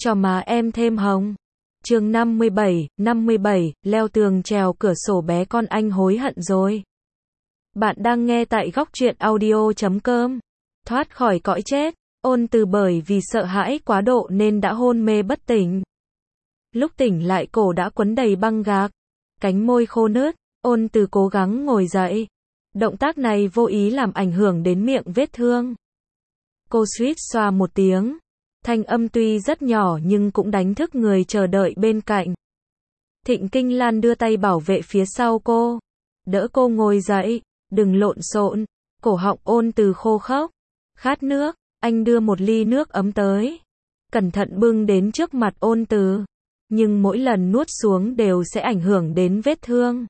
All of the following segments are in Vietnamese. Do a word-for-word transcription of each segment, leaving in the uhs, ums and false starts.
cho má em thêm hồng. Chương năm mươi bảy, năm mươi bảy, leo tường trèo cửa sổ bé con anh hối hận rồi. Bạn đang nghe tại góc truyện audio chấm com. Thoát khỏi cõi chết, Ôn Từ bởi vì sợ hãi quá độ nên đã hôn mê bất tỉnh. Lúc tỉnh lại cổ đã quấn đầy băng gạc, cánh môi khô nứt, Ôn Từ cố gắng ngồi dậy. Động tác này vô ý làm ảnh hưởng đến miệng vết thương. Cô suýt xoa một tiếng. Thanh âm tuy rất nhỏ nhưng cũng đánh thức người chờ đợi bên cạnh. Thịnh Kinh Lan đưa tay bảo vệ phía sau cô. Đỡ cô ngồi dậy, đừng lộn xộn. Cổ họng Ôn Từ khô khốc. Khát nước, anh đưa một ly nước ấm tới. Cẩn thận bưng đến trước mặt Ôn Từ. Nhưng mỗi lần nuốt xuống đều sẽ ảnh hưởng đến vết thương.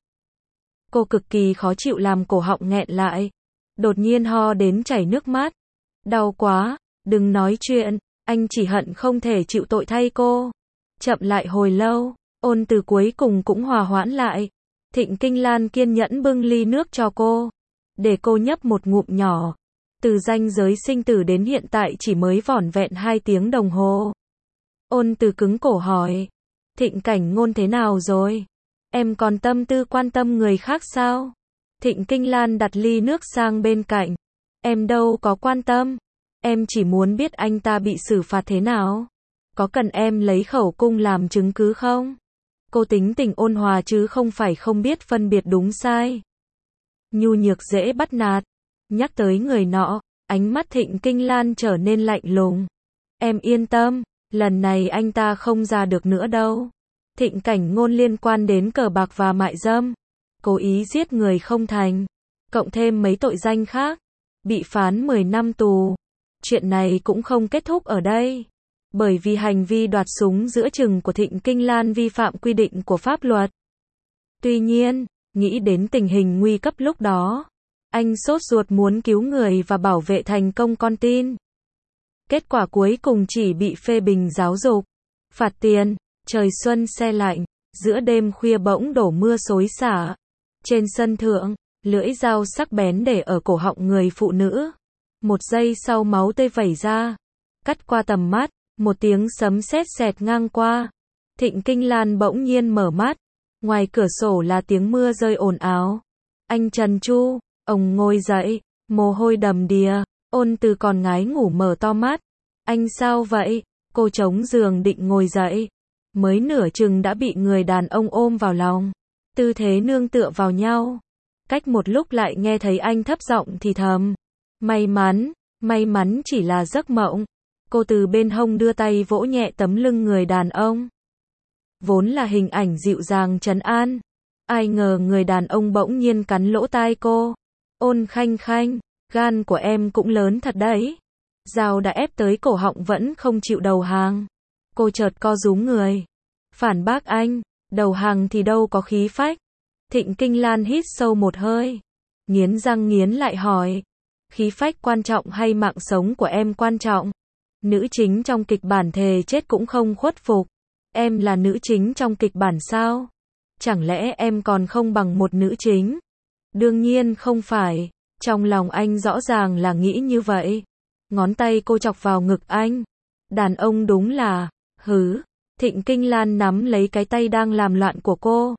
Cô cực kỳ khó chịu làm cổ họng nghẹn lại. Đột nhiên ho đến chảy nước mắt. Đau quá, đừng nói chuyện. Anh chỉ hận không thể chịu tội thay cô. Chậm lại hồi lâu, Ôn Từ cuối cùng cũng hòa hoãn lại. Thịnh Kinh Lan kiên nhẫn bưng ly nước cho cô. Để cô nhấp một ngụm nhỏ. Từ ranh giới sinh tử đến hiện tại chỉ mới vỏn vẹn hai tiếng đồng hồ. Ôn Từ cứng cổ hỏi. Thịnh Cảnh Ngôn thế nào rồi? Em còn tâm tư quan tâm người khác sao? Thịnh Kinh Lan đặt ly nước sang bên cạnh. Em đâu có quan tâm. Em chỉ muốn biết anh ta bị xử phạt thế nào. Có cần em lấy khẩu cung làm chứng cứ không? Cô tính tình ôn hòa chứ không phải không biết phân biệt đúng sai. Nhu nhược dễ bắt nạt. Nhắc tới người nọ, ánh mắt Thịnh Kinh Lan trở nên lạnh lùng. Em yên tâm, lần này anh ta không ra được nữa đâu. Thịnh Cảnh Ngôn liên quan đến cờ bạc và mại dâm. Cố ý giết người không thành. Cộng thêm mấy tội danh khác. Bị phán mười năm tù. Chuyện này cũng không kết thúc ở đây. Bởi vì hành vi đoạt súng giữa chừng của Thịnh Kinh Lan vi phạm quy định của pháp luật. Tuy nhiên, nghĩ đến tình hình nguy cấp lúc đó, anh sốt ruột muốn cứu người và bảo vệ thành công con tin. Kết quả cuối cùng chỉ bị phê bình giáo dục, phạt tiền, trời xuân se lạnh, giữa đêm khuya bỗng đổ mưa xối xả. Trên sân thượng, lưỡi dao sắc bén để ở cổ họng người phụ nữ. Một giây sau máu tươi vẩy ra, cắt qua tầm mắt, một tiếng sấm sét xẹt ngang qua. Thịnh Kinh Lan bỗng nhiên mở mắt, ngoài cửa sổ là tiếng mưa rơi ồn ào. Anh Trần Chu, ông ngồi dậy, mồ hôi đầm đìa, Ôn Từ còn ngái ngủ mở to mắt. Anh sao vậy? Cô chống giường định ngồi dậy, mới nửa chừng đã bị người đàn ông ôm vào lòng, tư thế nương tựa vào nhau. Cách một lúc lại nghe thấy anh thấp giọng thì thầm. May mắn, may mắn chỉ là giấc mộng. Cô từ bên hông đưa tay vỗ nhẹ tấm lưng người đàn ông. Vốn là hình ảnh dịu dàng trấn an. Ai ngờ người đàn ông bỗng nhiên cắn lỗ tai cô. Ôn Khanh Khanh, gan của em cũng lớn thật đấy. Dao đã ép tới cổ họng vẫn không chịu đầu hàng. Cô chợt co rúm người. Phản bác anh, đầu hàng thì đâu có khí phách. Thịnh Kinh Lan hít sâu một hơi. Nghiến răng nghiến lại hỏi. Khí phách quan trọng hay mạng sống của em quan trọng? Nữ chính trong kịch bản thề chết cũng không khuất phục. Em là nữ chính trong kịch bản sao? Chẳng lẽ em còn không bằng một nữ chính? Đương nhiên không phải. Trong lòng anh rõ ràng là nghĩ như vậy. Ngón tay cô chọc vào ngực anh. Đàn ông đúng là, hứ. Thịnh Kinh Lan nắm lấy cái tay đang làm loạn của cô.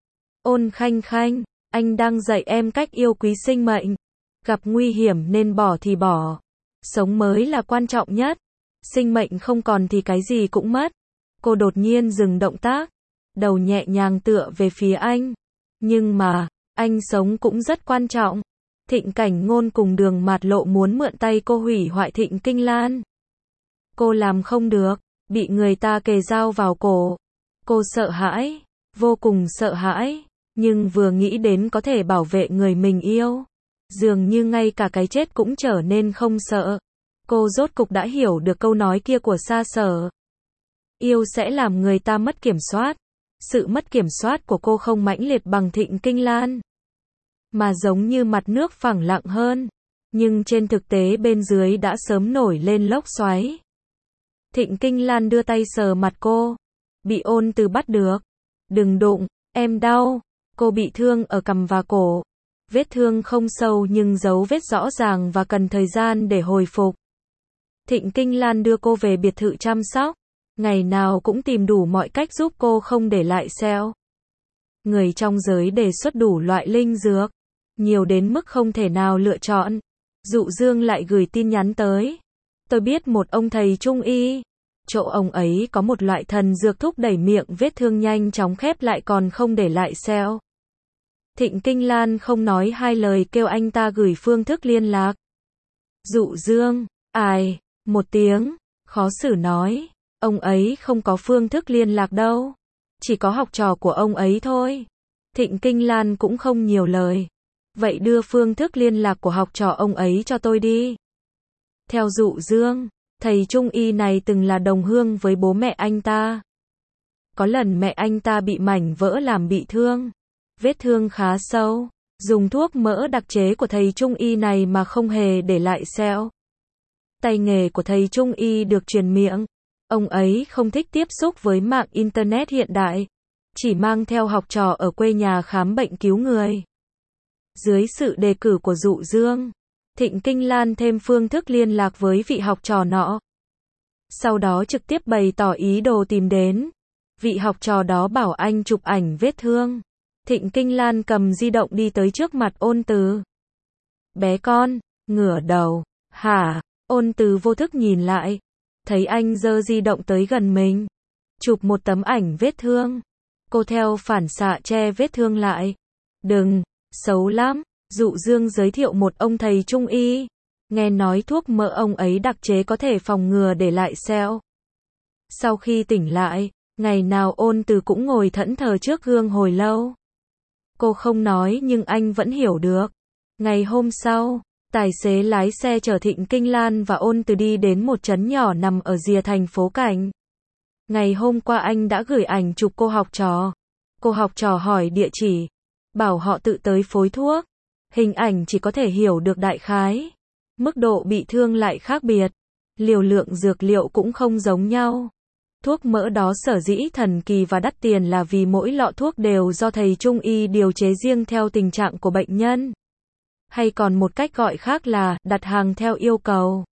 Ôn Khanh Khanh, anh đang dạy em cách yêu quý sinh mệnh. Gặp nguy hiểm nên bỏ thì bỏ. Sống mới là quan trọng nhất. Sinh mệnh không còn thì cái gì cũng mất. Cô đột nhiên dừng động tác. Đầu nhẹ nhàng tựa về phía anh. Nhưng mà, anh sống cũng rất quan trọng. Thịnh Cảnh Ngôn cùng Đường Mạt Lộ muốn mượn tay cô hủy hoại Thịnh Kinh Lan. Cô làm không được, bị người ta kề dao vào cổ. Cô sợ hãi, vô cùng sợ hãi. Nhưng vừa nghĩ đến có thể bảo vệ người mình yêu, dường như ngay cả cái chết cũng trở nên không sợ. Cô rốt cục đã hiểu được câu nói kia của Sa Sở. Yêu sẽ làm người ta mất kiểm soát. Sự mất kiểm soát của cô không mãnh liệt bằng Thịnh Kinh Lan, mà giống như mặt nước phẳng lặng hơn. Nhưng trên thực tế bên dưới đã sớm nổi lên lốc xoáy. Thịnh Kinh Lan đưa tay sờ mặt cô. Bị Ôn Từ bắt được. Đừng đụng, em đau. Cô bị thương ở cằm và cổ. Vết thương không sâu nhưng dấu vết rõ ràng và cần thời gian để hồi phục. Thịnh Kinh Lan đưa cô về biệt thự chăm sóc. Ngày nào cũng tìm đủ mọi cách giúp cô không để lại sẹo. Người trong giới đề xuất đủ loại linh dược, nhiều đến mức không thể nào lựa chọn. Dụ Dương lại gửi tin nhắn tới. Tôi biết một ông thầy trung y. Chỗ ông ấy có một loại thần dược thúc đẩy miệng vết thương nhanh chóng khép lại còn không để lại sẹo. Thịnh Kinh Lan không nói hai lời kêu anh ta gửi phương thức liên lạc. Dụ Dương, ai, một tiếng, khó xử nói, ông ấy không có phương thức liên lạc đâu. Chỉ có học trò của ông ấy thôi. Thịnh Kinh Lan cũng không nhiều lời. Vậy đưa phương thức liên lạc của học trò ông ấy cho tôi đi. Theo Dụ Dương, thầy trung y này từng là đồng hương với bố mẹ anh ta. Có lần mẹ anh ta bị mảnh vỡ làm bị thương. Vết thương khá sâu. Dùng thuốc mỡ đặc chế của thầy trung y này mà không hề để lại sẹo. Tay nghề của thầy trung y được truyền miệng. Ông ấy không thích tiếp xúc với mạng Internet hiện đại. Chỉ mang theo học trò ở quê nhà khám bệnh cứu người. Dưới sự đề cử của Dụ Dương, Thịnh Kinh Lan thêm phương thức liên lạc với vị học trò nọ. Sau đó trực tiếp bày tỏ ý đồ tìm đến. Vị học trò đó bảo anh chụp ảnh vết thương. Thịnh Kinh Lan cầm di động đi tới trước mặt Ôn Từ. Bé con, ngửa đầu. Hả? Ôn Từ vô thức nhìn lại. Thấy anh giơ di động tới gần mình. Chụp một tấm ảnh vết thương. Cô theo phản xạ che vết thương lại. Đừng, xấu lắm. Dụ Dương giới thiệu một ông thầy trung y. Nghe nói thuốc mỡ ông ấy đặc chế có thể phòng ngừa để lại sẹo. Sau khi tỉnh lại, ngày nào Ôn Từ cũng ngồi thẫn thờ trước gương hồi lâu. Cô không nói nhưng anh vẫn hiểu được. Ngày hôm sau, tài xế lái xe chở Thịnh Kinh Lan và Ôn Từ đi đến một trấn nhỏ nằm ở rìa thành phố Cảnh. Ngày hôm qua anh đã gửi ảnh chụp cô học trò. Cô học trò hỏi địa chỉ, bảo họ tự tới phối thuốc. Hình ảnh chỉ có thể hiểu được đại khái. Mức độ bị thương lại khác biệt. Liều lượng dược liệu cũng không giống nhau. Thuốc mỡ đó sở dĩ thần kỳ và đắt tiền là vì mỗi lọ thuốc đều do thầy trung y điều chế riêng theo tình trạng của bệnh nhân. Hay còn một cách gọi khác là đặt hàng theo yêu cầu.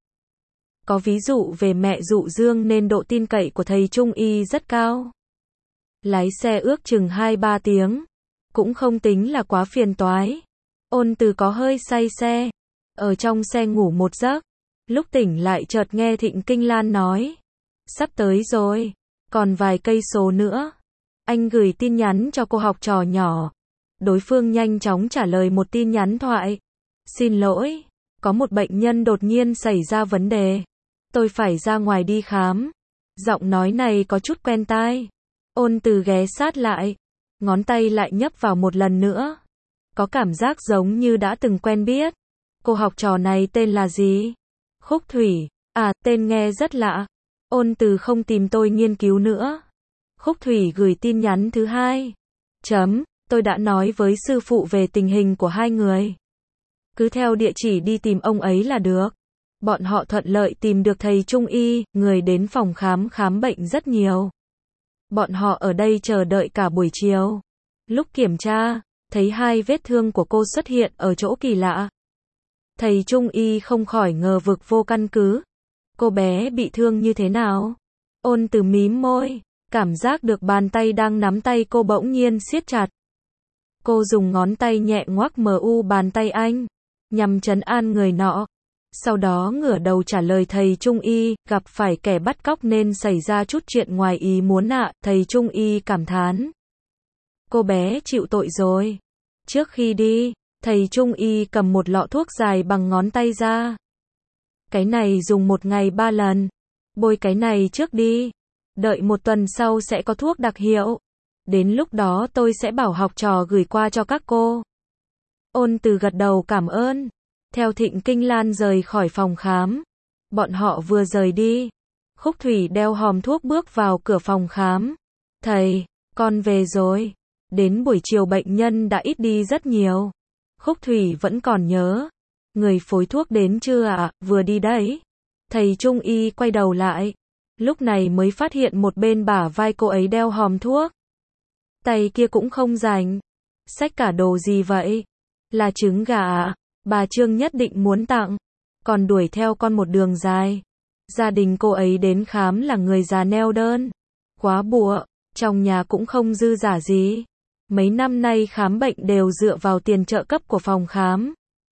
Có ví dụ về mẹ Dụ Dương nên độ tin cậy của thầy trung y rất cao. Lái xe ước chừng hai ba tiếng. Cũng không tính là quá phiền toái. Ôn Từ có hơi say xe. Ở trong xe ngủ một giấc. Lúc tỉnh lại chợt nghe Thịnh Kinh Lan nói. Sắp tới rồi. Còn vài cây số nữa. Anh gửi tin nhắn cho cô học trò nhỏ. Đối phương nhanh chóng trả lời một tin nhắn thoại. Xin lỗi. Có một bệnh nhân đột nhiên xảy ra vấn đề. Tôi phải ra ngoài đi khám. Giọng nói này có chút quen tai. Ôn Từ ghé sát lại. Ngón tay lại nhấp vào một lần nữa. Có cảm giác giống như đã từng quen biết. Cô học trò này tên là gì? Khúc Thủy. À, tên nghe rất lạ. Ôn Từ không tìm tôi nghiên cứu nữa. Khúc Thủy gửi tin nhắn thứ hai. Chấm, tôi đã nói với sư phụ về tình hình của hai người. Cứ theo địa chỉ đi tìm ông ấy là được. Bọn họ thuận lợi tìm được thầy trung y, người đến phòng khám khám bệnh rất nhiều. Bọn họ ở đây chờ đợi cả buổi chiều. Lúc kiểm tra, thấy hai vết thương của cô xuất hiện ở chỗ kỳ lạ. Thầy trung y không khỏi ngờ vực vô căn cứ. Cô bé bị thương như thế nào? Ôn Từ mím môi, cảm giác được bàn tay đang nắm tay cô bỗng nhiên siết chặt. Cô dùng ngón tay nhẹ ngoắc mờ u bàn tay anh, nhằm trấn an người nọ. Sau đó ngửa đầu trả lời thầy trung y, gặp phải kẻ bắt cóc nên xảy ra chút chuyện ngoài ý muốn ạ, thầy trung y cảm thán. Cô bé chịu tội rồi. Trước khi đi, thầy trung y cầm một lọ thuốc dài bằng ngón tay ra. Cái này dùng một ngày ba lần. Bôi cái này trước đi. Đợi một tuần sau sẽ có thuốc đặc hiệu. Đến lúc đó tôi sẽ bảo học trò gửi qua cho các cô. Ôn Từ gật đầu cảm ơn. Theo Thịnh Kinh Lan rời khỏi phòng khám. Bọn họ vừa rời đi. Khúc Thủy đeo hòm thuốc bước vào cửa phòng khám. Thầy, con về rồi. Đến buổi chiều bệnh nhân đã ít đi rất nhiều. Khúc Thủy vẫn còn nhớ. Người phối thuốc đến chưa ạ? À? Vừa đi đấy. Thầy trung y quay đầu lại. Lúc này mới phát hiện một bên bả vai cô ấy đeo hòm thuốc. Tay kia cũng không rảnh. Xách cả đồ gì vậy? Là trứng gà ạ. À? Bà Trương nhất định muốn tặng. Còn đuổi theo con một đường dài. Gia đình cô ấy đến khám là người già neo đơn. Quá bụa, trong nhà cũng không dư giả gì. Mấy năm nay khám bệnh đều dựa vào tiền trợ cấp của phòng khám.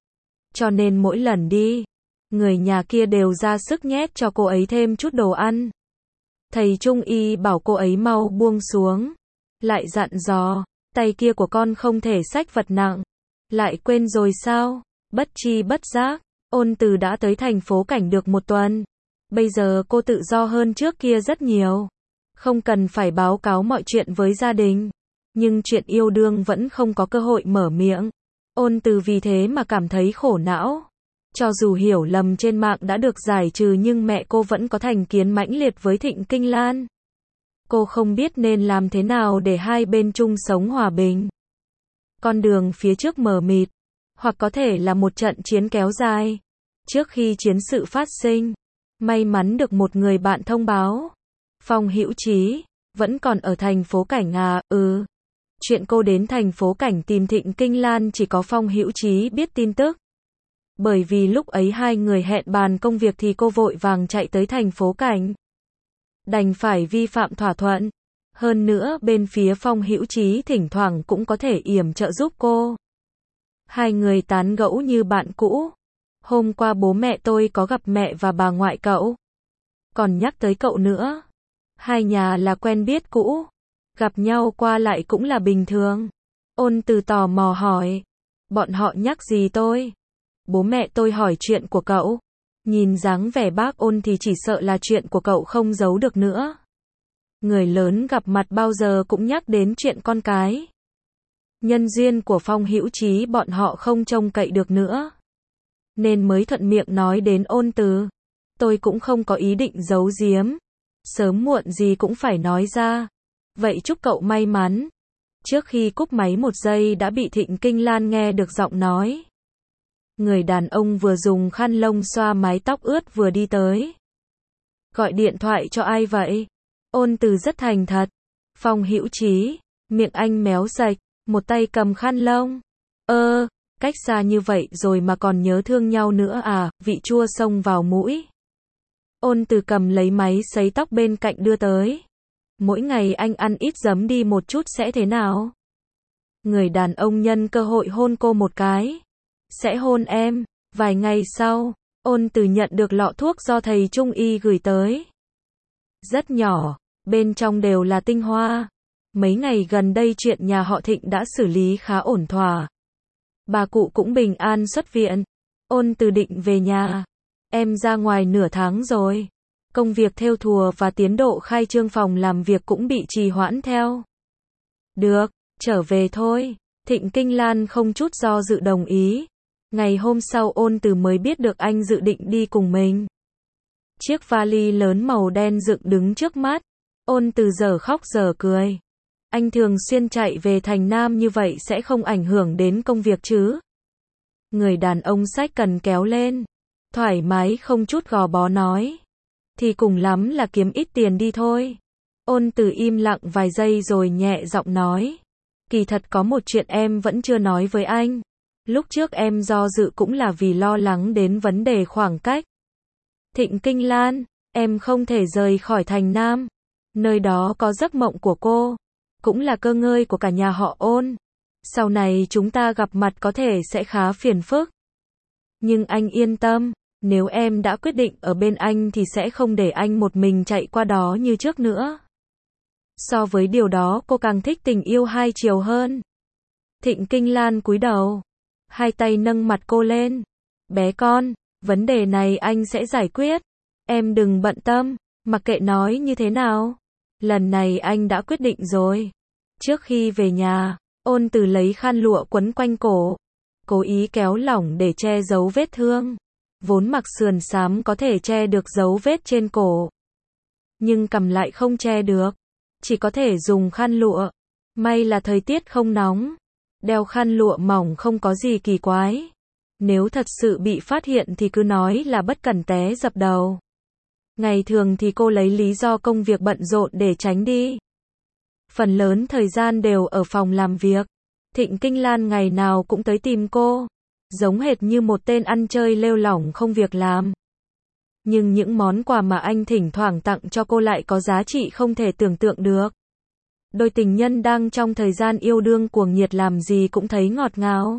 Cho nên mỗi lần đi, người nhà kia đều ra sức nhét cho cô ấy thêm chút đồ ăn. Thầy Trung y bảo cô ấy mau buông xuống. Lại dặn dò, tay kia của con không thể xách vật nặng. Lại quên rồi sao? Bất tri bất giác, Ôn Từ đã tới thành phố Cảnh được một tuần. Bây giờ cô tự do hơn trước kia rất nhiều. Không cần phải báo cáo mọi chuyện với gia đình. Nhưng chuyện yêu đương vẫn không có cơ hội mở miệng. Ôn Từ vì thế mà cảm thấy khổ não. Cho dù hiểu lầm trên mạng đã được giải trừ nhưng mẹ cô vẫn có thành kiến mãnh liệt với Thịnh Kinh Lan. Cô không biết nên làm thế nào để hai bên chung sống hòa bình. Con đường phía trước mờ mịt, hoặc có thể là một trận chiến kéo dài. Trước khi chiến sự phát sinh, may mắn được một người bạn thông báo. Phong Hữu Chí, vẫn còn ở thành phố Cảnh à? Ừ. Chuyện cô đến thành phố Cảnh tìm Thịnh Kinh Lan chỉ có Phong Hữu Chí biết tin tức. Bởi vì lúc ấy hai người hẹn bàn công việc thì cô vội vàng chạy tới thành phố Cảnh. Đành phải vi phạm thỏa thuận. Hơn nữa bên phía Phong Hữu Chí thỉnh thoảng cũng có thể yểm trợ giúp cô. Hai người tán gẫu như bạn cũ. Hôm qua bố mẹ tôi có gặp mẹ và bà ngoại cậu. Còn nhắc tới cậu nữa. Hai nhà là quen biết cũ. Gặp nhau qua lại cũng là bình thường. Ôn Từ tò mò hỏi. Bọn họ nhắc gì tôi? Bố mẹ tôi hỏi chuyện của cậu. Nhìn dáng vẻ bác Ôn thì chỉ sợ là chuyện của cậu không giấu được nữa. Người lớn gặp mặt bao giờ cũng nhắc đến chuyện con cái. Nhân duyên của Phong Hữu Chí bọn họ không trông cậy được nữa. Nên mới thuận miệng nói đến Ôn Từ. Tôi cũng không có ý định giấu giếm. Sớm muộn gì cũng phải nói ra. Vậy chúc cậu may mắn. Trước khi cúp máy một giây đã bị Thịnh Kinh Lan nghe được giọng nói. Người đàn ông vừa dùng khăn lông xoa mái tóc ướt vừa đi tới. Gọi điện thoại cho ai vậy? Ôn Từ rất thành thật. Phong Hữu Chí, miệng anh méo sạch, một tay cầm khăn lông. Ơ, cách xa như vậy rồi mà còn nhớ thương nhau nữa à? Vị chua xông vào mũi. Ôn Từ cầm lấy máy sấy tóc bên cạnh đưa tới. Mỗi ngày anh ăn ít giấm đi một chút sẽ thế nào? Người đàn ông nhân cơ hội hôn cô một cái. Sẽ hôn em. Vài ngày sau, Ôn Từ nhận được lọ thuốc do thầy Trung y gửi tới. Rất nhỏ, bên trong đều là tinh hoa. Mấy ngày gần đây chuyện nhà họ Thịnh đã xử lý khá ổn thỏa. Bà cụ cũng bình an xuất viện. Ôn Từ định về nhà. Em ra ngoài nửa tháng rồi. Công việc thêu thùa và tiến độ khai trương phòng làm việc cũng bị trì hoãn theo. Được, trở về thôi. Thịnh Kinh Lan không chút do dự đồng ý. Ngày hôm sau Ôn Từ mới biết được anh dự định đi cùng mình. Chiếc vali lớn màu đen dựng đứng trước mắt. Ôn Từ giờ khóc giờ cười. Anh thường xuyên chạy về thành Nam như vậy sẽ không ảnh hưởng đến công việc chứ? Người đàn ông xách cần kéo lên. Thoải mái không chút gò bó nói. Thì cùng lắm là kiếm ít tiền đi thôi. Ôn Từ im lặng vài giây rồi nhẹ giọng nói. Kỳ thật có một chuyện em vẫn chưa nói với anh. Lúc trước em do dự cũng là vì lo lắng đến vấn đề khoảng cách. Thịnh Kinh Lan, em không thể rời khỏi thành Nam. Nơi đó có giấc mộng của cô. Cũng là cơ ngơi của cả nhà họ Ôn. Sau này chúng ta gặp mặt có thể sẽ khá phiền phức. Nhưng anh yên tâm. Nếu em đã quyết định ở bên anh thì sẽ không để anh một mình chạy qua đó như trước nữa. So với điều đó cô càng thích tình yêu hai chiều hơn. Thịnh Kinh Lan cúi đầu. Hai tay nâng mặt cô lên. Bé con, vấn đề này anh sẽ giải quyết. Em đừng bận tâm, mặc kệ nói như thế nào. Lần này anh đã quyết định rồi. Trước khi về nhà, Ôn Từ lấy khăn lụa quấn quanh cổ. Cố ý kéo lỏng để che giấu vết thương. Vốn mặc sườn xám có thể che được dấu vết trên cổ. Nhưng cầm lại không che được. Chỉ có thể dùng khăn lụa. May là thời tiết không nóng. Đeo khăn lụa mỏng không có gì kỳ quái. Nếu thật sự bị phát hiện thì cứ nói là bất cẩn té dập đầu. Ngày thường thì cô lấy lý do công việc bận rộn để tránh đi. Phần lớn thời gian đều ở phòng làm việc. Thịnh Kinh Lan ngày nào cũng tới tìm cô. Giống hệt như một tên ăn chơi lêu lỏng không việc làm. Nhưng những món quà mà anh thỉnh thoảng tặng cho cô lại có giá trị không thể tưởng tượng được. Đôi tình nhân đang trong thời gian yêu đương cuồng nhiệt làm gì cũng thấy ngọt ngào.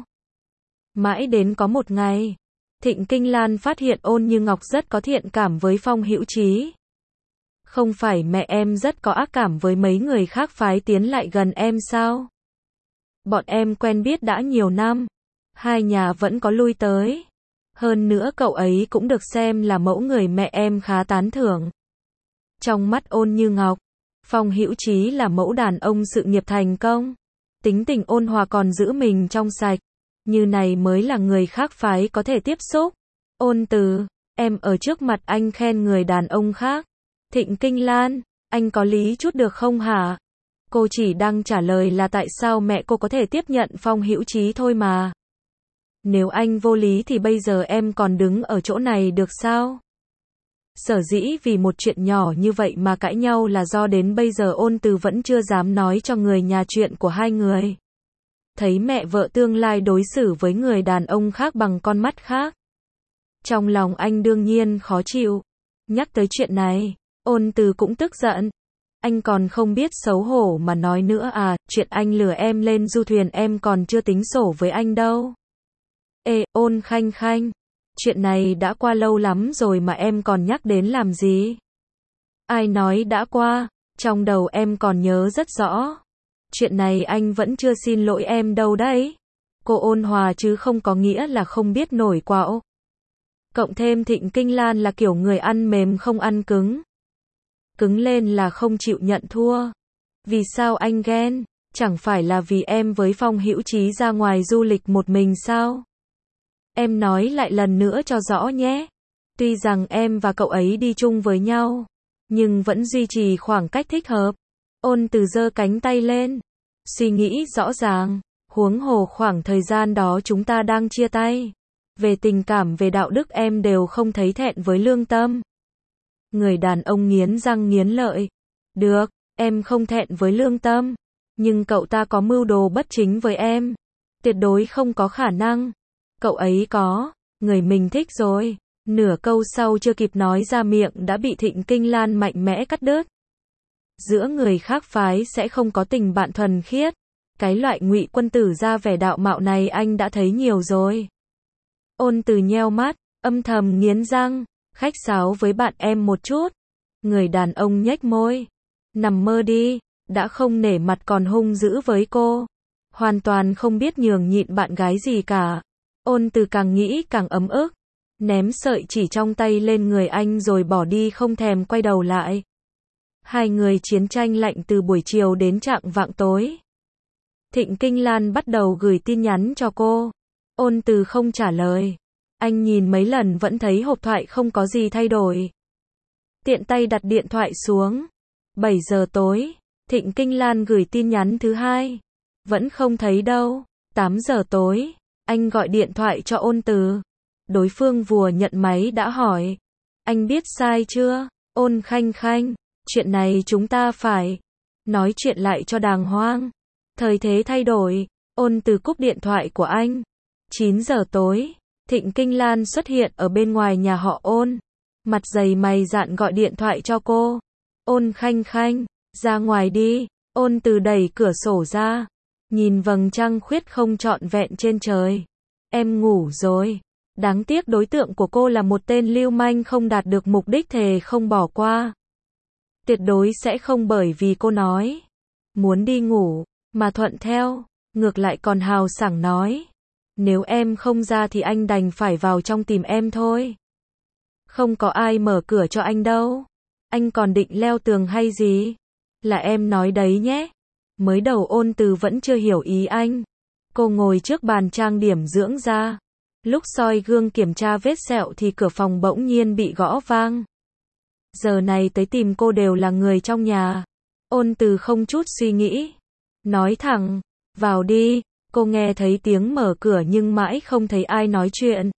Mãi đến có một ngày, Thịnh Kinh Lan phát hiện Ôn Như Ngọc rất có thiện cảm với Phong Hữu Chí. Không phải mẹ em rất có ác cảm với mấy người khác phái tiến lại gần em sao? Bọn em quen biết đã nhiều năm, hai nhà vẫn có lui tới. Hơn nữa cậu ấy cũng được xem là mẫu người mẹ em khá tán thưởng. Trong mắt Ôn Như Ngọc, Phong Hữu Chí là mẫu đàn ông sự nghiệp thành công. Tính tình ôn hòa còn giữ mình trong sạch. Như này mới là người khác phái có thể tiếp xúc. Ôn Từ, em ở trước mặt anh khen người đàn ông khác. Thịnh Kinh Lan, anh có lý chút được không hả? Cô chỉ đang trả lời là tại sao mẹ cô có thể tiếp nhận Phong Hữu Chí thôi mà. Nếu anh vô lý thì bây giờ em còn đứng ở chỗ này được sao? Sở dĩ vì một chuyện nhỏ như vậy mà cãi nhau là do đến bây giờ Ôn Từ vẫn chưa dám nói cho người nhà chuyện của hai người. Thấy mẹ vợ tương lai đối xử với người đàn ông khác bằng con mắt khác. Trong lòng anh đương nhiên khó chịu. Nhắc tới chuyện này, Ôn Từ cũng tức giận. Anh còn không biết xấu hổ mà nói nữa à, chuyện anh lừa em lên du thuyền em còn chưa tính sổ với anh đâu. Ê, Ôn Khanh Khanh, chuyện này đã qua lâu lắm rồi mà em còn nhắc đến làm gì? Ai nói đã qua, trong đầu em còn nhớ rất rõ. Chuyện này anh vẫn chưa xin lỗi em đâu đấy. Cô ôn hòa chứ không có nghĩa là không biết nổi quạo. Cộng thêm Thịnh Kinh Lan là kiểu người ăn mềm không ăn cứng. Cứng lên là không chịu nhận thua. Vì sao anh ghen? Chẳng phải là vì em với Phong Hữu Chí ra ngoài du lịch một mình sao? Em nói lại lần nữa cho rõ nhé. Tuy rằng em và cậu ấy đi chung với nhau, nhưng vẫn duy trì khoảng cách thích hợp. Ôn Từ giơ cánh tay lên. Suy nghĩ rõ ràng. Huống hồ khoảng thời gian đó chúng ta đang chia tay. Về tình cảm về đạo đức em đều không thấy thẹn với lương tâm. Người đàn ông nghiến răng nghiến lợi. Được, em không thẹn với lương tâm. Nhưng cậu ta có mưu đồ bất chính với em. Tuyệt đối không có khả năng. Cậu ấy có, người mình thích rồi. Nửa câu sau chưa kịp nói ra miệng đã bị Thịnh Kinh Lan mạnh mẽ cắt đứt. Giữa người khác phái sẽ không có tình bạn thuần khiết. Cái loại ngụy quân tử ra vẻ đạo mạo này anh đã thấy nhiều rồi. Ôn Từ nheo mắt, âm thầm nghiến răng, khách sáo với bạn em một chút. Người đàn ông nhếch môi. Nằm mơ đi, đã không nể mặt còn hung dữ với cô. Hoàn toàn không biết nhường nhịn bạn gái gì cả. Ôn Từ càng nghĩ càng ấm ức. Ném sợi chỉ trong tay lên người anh rồi bỏ đi không thèm quay đầu lại. Hai người chiến tranh lạnh từ buổi chiều đến chạng vạng tối. Thịnh Kinh Lan bắt đầu gửi tin nhắn cho cô. Ôn Từ không trả lời. Anh nhìn mấy lần vẫn thấy hộp thoại không có gì thay đổi. Tiện tay đặt điện thoại xuống. bảy giờ tối, Thịnh Kinh Lan gửi tin nhắn thứ hai. Vẫn không thấy đâu. tám giờ tối, anh gọi điện thoại cho Ôn Từ. Đối phương vừa nhận máy đã hỏi. Anh biết sai chưa? Ôn Khanh Khanh, chuyện này chúng ta phải nói chuyện lại cho đàng hoàng. Thời thế thay đổi. Ôn Từ cúp điện thoại của anh. chín giờ tối, Thịnh Kinh Lan xuất hiện ở bên ngoài nhà họ Ôn. Mặt dày mày dạn gọi điện thoại cho cô. Ôn Khanh Khanh, ra ngoài đi. Ôn Từ đẩy cửa sổ ra. Nhìn vầng trăng khuyết không trọn vẹn trên trời. Em ngủ rồi. Đáng tiếc đối tượng của cô là một tên lưu manh không đạt được mục đích thề không bỏ qua. Tuyệt đối sẽ không bởi vì cô nói muốn đi ngủ mà thuận theo, ngược lại còn hào sảng nói. Nếu em không ra thì anh đành phải vào trong tìm em thôi. Không có ai mở cửa cho anh đâu. Anh còn định leo tường hay gì? Là em nói đấy nhé. Mới đầu Ôn Từ vẫn chưa hiểu ý anh. Cô ngồi trước bàn trang điểm dưỡng da. Lúc soi gương kiểm tra vết sẹo thì cửa phòng bỗng nhiên bị gõ vang. Giờ này tới tìm cô đều là người trong nhà. Ôn Từ không chút suy nghĩ. Nói thẳng, vào đi. Cô nghe thấy tiếng mở cửa nhưng mãi không thấy ai nói chuyện.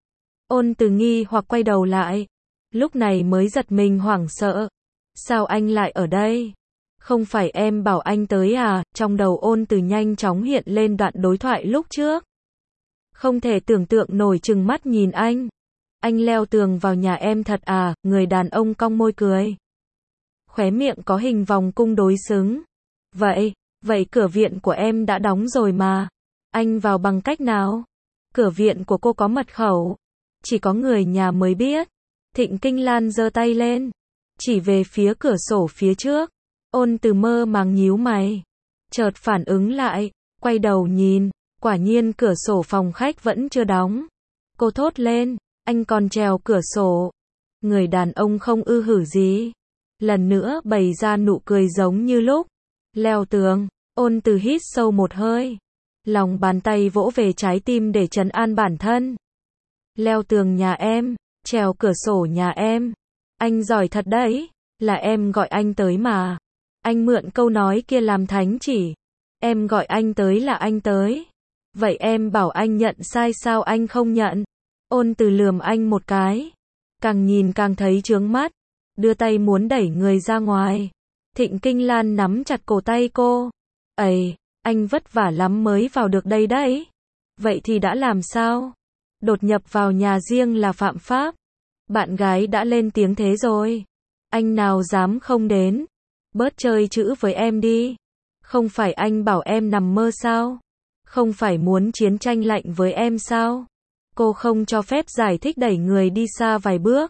Ôn Từ nghi hoặc quay đầu lại. Lúc này mới giật mình hoảng sợ. Sao anh lại ở đây? Không phải em bảo anh tới à? Trong đầu Ôn Từ nhanh chóng hiện lên đoạn đối thoại lúc trước. Không thể tưởng tượng nổi trừng mắt nhìn anh. Anh leo tường vào nhà em thật à, người đàn ông cong môi cười. Khóe miệng có hình vòng cung đối xứng. Vậy, vậy cửa viện của em đã đóng rồi mà. Anh vào bằng cách nào? Cửa viện của cô có mật khẩu. Chỉ có người nhà mới biết. Thịnh Kinh Lan giơ tay lên. Chỉ về phía cửa sổ phía trước. Ôn Từ mơ màng nhíu mày. Chợt phản ứng lại. Quay đầu nhìn. Quả nhiên cửa sổ phòng khách vẫn chưa đóng. Cô thốt lên. Anh còn trèo cửa sổ. Người đàn ông không ư hử gì. Lần nữa bày ra nụ cười giống như lúc leo tường. Ôn Từ hít sâu một hơi. Lòng bàn tay vỗ về trái tim để trấn an bản thân. Leo tường nhà em, trèo cửa sổ nhà em. Anh giỏi thật đấy, là em gọi anh tới mà. Anh mượn câu nói kia làm thánh chỉ. Em gọi anh tới là anh tới. Vậy em bảo anh nhận sai sao anh không nhận? Ôn Từ lườm anh một cái. Càng nhìn càng thấy chướng mắt. Đưa tay muốn đẩy người ra ngoài. Thịnh Kinh Lan nắm chặt cổ tay cô. Ây, anh vất vả lắm mới vào được đây đấy. Vậy thì đã làm sao? Đột nhập vào nhà riêng là phạm pháp. Bạn gái đã lên tiếng thế rồi. Anh nào dám không đến. Bớt chơi chữ với em đi. Không phải anh bảo em nằm mơ sao? Không phải muốn chiến tranh lạnh với em sao? Cô không cho phép giải thích đẩy người đi xa vài bước.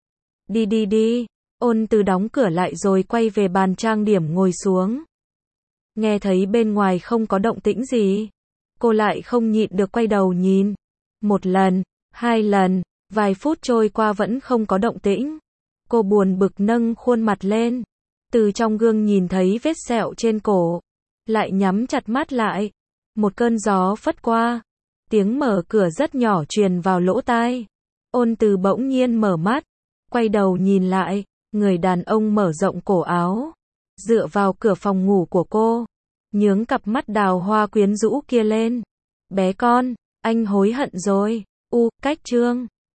Đi đi đi. Ôn Từ đóng cửa lại rồi quay về bàn trang điểm ngồi xuống. Nghe thấy bên ngoài không có động tĩnh gì. Cô lại không nhịn được quay đầu nhìn. Một lần, hai lần, vài phút trôi qua vẫn không có động tĩnh. Cô buồn bực nâng khuôn mặt lên. Từ trong gương nhìn thấy vết sẹo trên cổ. Lại nhắm chặt mắt lại. Một cơn gió phất qua. Tiếng mở cửa rất nhỏ truyền vào lỗ tai. Ôn Từ bỗng nhiên mở mắt. Quay đầu nhìn lại. Người đàn ông mở rộng cổ áo. Dựa vào cửa phòng ngủ của cô. Nhướng cặp mắt đào hoa quyến rũ kia lên. Bé con, anh hối hận rồi. U, cách chương.